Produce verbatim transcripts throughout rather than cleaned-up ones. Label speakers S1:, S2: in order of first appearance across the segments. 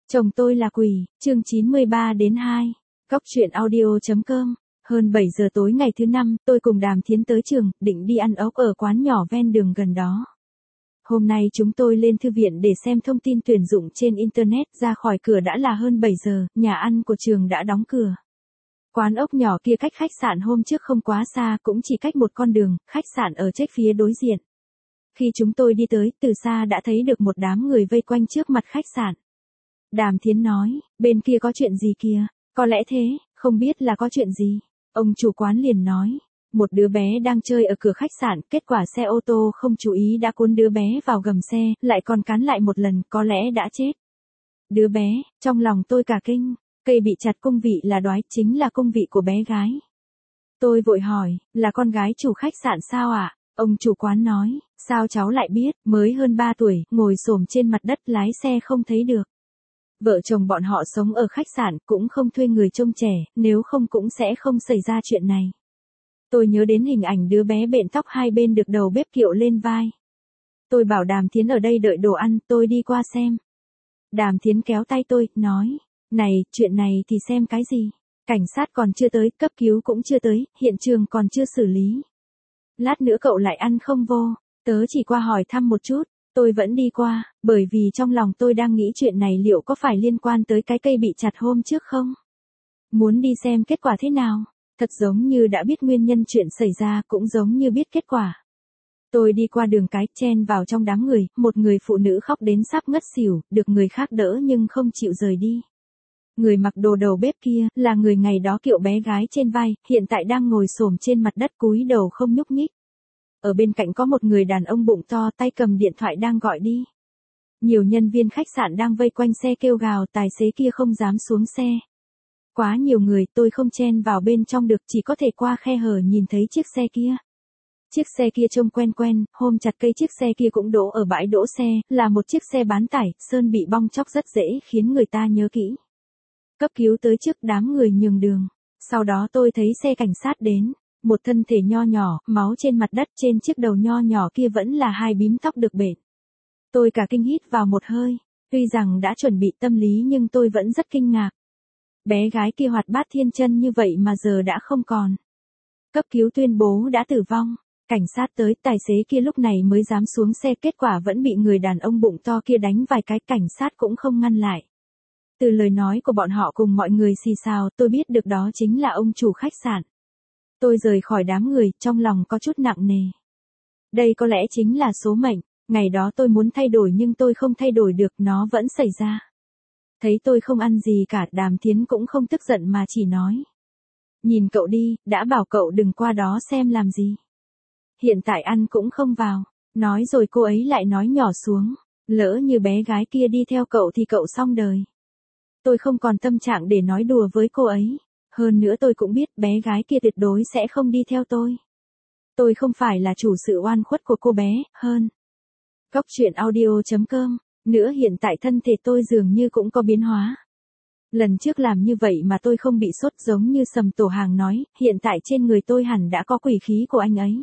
S1: Chồng tôi là quỷ, chương chín mươi ba đến hai. Góc truyện audio.com. Hơn bảy giờ tối ngày thứ năm, tôi cùng Đàm Thiến tới trường, định đi ăn ốc ở quán nhỏ ven đường gần đó. Hôm nay chúng tôi lên thư viện để xem thông tin tuyển dụng trên Internet, ra khỏi cửa đã là hơn bảy giờ, nhà ăn của trường đã đóng cửa. Quán ốc nhỏ kia cách khách sạn hôm trước không quá xa, cũng chỉ cách một con đường, khách sạn ở trách phía đối diện. Khi chúng tôi đi tới, từ xa đã thấy được một đám người vây quanh trước mặt khách sạn. Đàm Thiến nói, bên kia có chuyện gì kìa, có lẽ thế, không biết là có chuyện gì. Ông chủ quán liền nói, một đứa bé đang chơi ở cửa khách sạn, kết quả xe ô tô không chú ý đã cuốn đứa bé vào gầm xe, lại còn cán lại một lần, có lẽ đã chết. Đứa bé, trong lòng tôi cả kinh, cây bị chặt cung vị là đoái, chính là cung vị của bé gái. Tôi vội hỏi, là con gái chủ khách sạn sao ạ? À? Ông chủ quán nói, sao cháu lại biết, mới hơn ba tuổi, ngồi xổm trên mặt đất lái xe không thấy được. Vợ chồng bọn họ sống ở khách sạn, cũng không thuê người trông trẻ, nếu không cũng sẽ không xảy ra chuyện này. Tôi nhớ đến hình ảnh đứa bé bện tóc hai bên được đầu bếp kiệu lên vai. Tôi bảo Đàm Thiến ở đây đợi đồ ăn, tôi đi qua xem. Đàm Thiến kéo tay tôi, nói, này, chuyện này thì xem cái gì? Cảnh sát còn chưa tới, cấp cứu cũng chưa tới, hiện trường còn chưa xử lý. Lát nữa cậu lại ăn không vô, tớ chỉ qua hỏi thăm một chút. Tôi vẫn đi qua, bởi vì trong lòng tôi đang nghĩ chuyện này liệu có phải liên quan tới cái cây bị chặt hôm trước không? Muốn đi xem kết quả thế nào? Thật giống như đã biết nguyên nhân chuyện xảy ra, cũng giống như biết kết quả. Tôi đi qua đường cái, chen vào trong đám người, một người phụ nữ khóc đến sắp ngất xỉu, được người khác đỡ nhưng không chịu rời đi. Người mặc đồ đầu bếp kia, là người ngày đó kiệu bé gái trên vai, hiện tại đang ngồi xổm trên mặt đất cúi đầu không nhúc nhích. Ở bên cạnh có một người đàn ông bụng to, tay cầm điện thoại đang gọi đi. Nhiều nhân viên khách sạn đang vây quanh xe kêu gào, tài xế kia không dám xuống xe. Quá nhiều người, tôi không chen vào bên trong được, chỉ có thể qua khe hở nhìn thấy chiếc xe kia. Chiếc xe kia trông quen quen, hôm chặt cây chiếc xe kia cũng đỗ ở bãi đỗ xe, là một chiếc xe bán tải, sơn bị bong tróc rất dễ khiến người ta nhớ kỹ. Cấp cứu tới trước, đám người nhường đường. Sau đó tôi thấy xe cảnh sát đến. Một thân thể nho nhỏ, máu trên mặt đất, trên chiếc đầu nho nhỏ kia vẫn là hai bím tóc được bện. Tôi cả kinh hít vào một hơi, tuy rằng đã chuẩn bị tâm lý nhưng tôi vẫn rất kinh ngạc. Bé gái kia hoạt bát thiên chân như vậy mà giờ đã không còn. Cấp cứu tuyên bố đã tử vong, cảnh sát tới, tài xế kia lúc này mới dám xuống xe, kết quả vẫn bị người đàn ông bụng to kia đánh vài cái, cảnh sát cũng không ngăn lại. Từ lời nói của bọn họ cùng mọi người xì xào, tôi biết được đó chính là ông chủ khách sạn. Tôi rời khỏi đám người, trong lòng có chút nặng nề. Đây có lẽ chính là số mệnh, ngày đó tôi muốn thay đổi nhưng tôi không thay đổi được, nó vẫn xảy ra. Thấy tôi không ăn gì cả, Đàm Thiến cũng không tức giận mà chỉ nói. Nhìn cậu đi, đã bảo cậu đừng qua đó xem làm gì. Hiện tại ăn cũng không vào, nói rồi cô ấy lại nói nhỏ xuống, lỡ như bé gái kia đi theo cậu thì cậu xong đời. Tôi không còn tâm trạng để nói đùa với cô ấy. Hơn nữa tôi cũng biết bé gái kia tuyệt đối sẽ không đi theo tôi. Tôi không phải là chủ sự oan khuất của cô bé, hơn. Góc truyện audio.com. Nữa hiện tại thân thể tôi dường như cũng có biến hóa. Lần trước làm như vậy mà tôi không bị sốt, giống như Sầm Tổ Hàng nói, hiện tại trên người tôi hẳn đã có quỷ khí của anh ấy.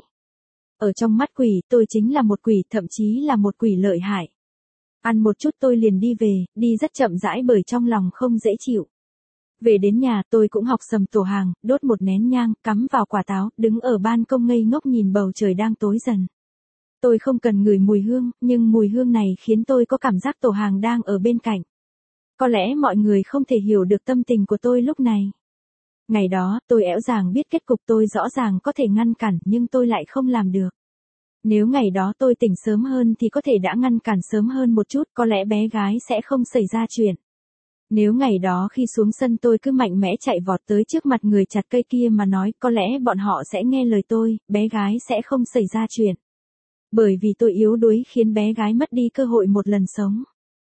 S1: Ở trong mắt quỷ, tôi chính là một quỷ, thậm chí là một quỷ lợi hại. Ăn một chút tôi liền đi về, đi rất chậm rãi bởi trong lòng không dễ chịu. Về đến nhà, tôi cũng học Sầm Tổ Hàng, đốt một nén nhang, cắm vào quả táo, đứng ở ban công ngây ngốc nhìn bầu trời đang tối dần. Tôi không cần ngửi mùi hương, nhưng mùi hương này khiến tôi có cảm giác Tổ Hàng đang ở bên cạnh. Có lẽ mọi người không thể hiểu được tâm tình của tôi lúc này. Ngày đó, tôi ẻo dàng biết kết cục, tôi rõ ràng có thể ngăn cản, nhưng tôi lại không làm được. Nếu ngày đó tôi tỉnh sớm hơn thì có thể đã ngăn cản sớm hơn một chút, có lẽ bé gái sẽ không xảy ra chuyện. Nếu ngày đó khi xuống sân tôi cứ mạnh mẽ chạy vọt tới trước mặt người chặt cây kia mà nói, có lẽ bọn họ sẽ nghe lời tôi, bé gái sẽ không xảy ra chuyện. Bởi vì tôi yếu đuối khiến bé gái mất đi cơ hội một lần sống.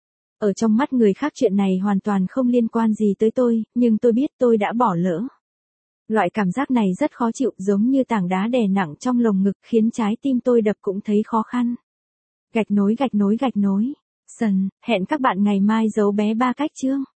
S1: Ở trong mắt người khác chuyện này hoàn toàn không liên quan gì tới tôi, nhưng tôi biết tôi đã bỏ lỡ. Loại cảm giác này rất khó chịu, giống như tảng đá đè nặng trong lồng ngực, khiến trái tim tôi đập cũng thấy khó khăn. Gạch nối gạch nối gạch nối. Sần, hẹn các bạn ngày mai giấu bé ba cách chương.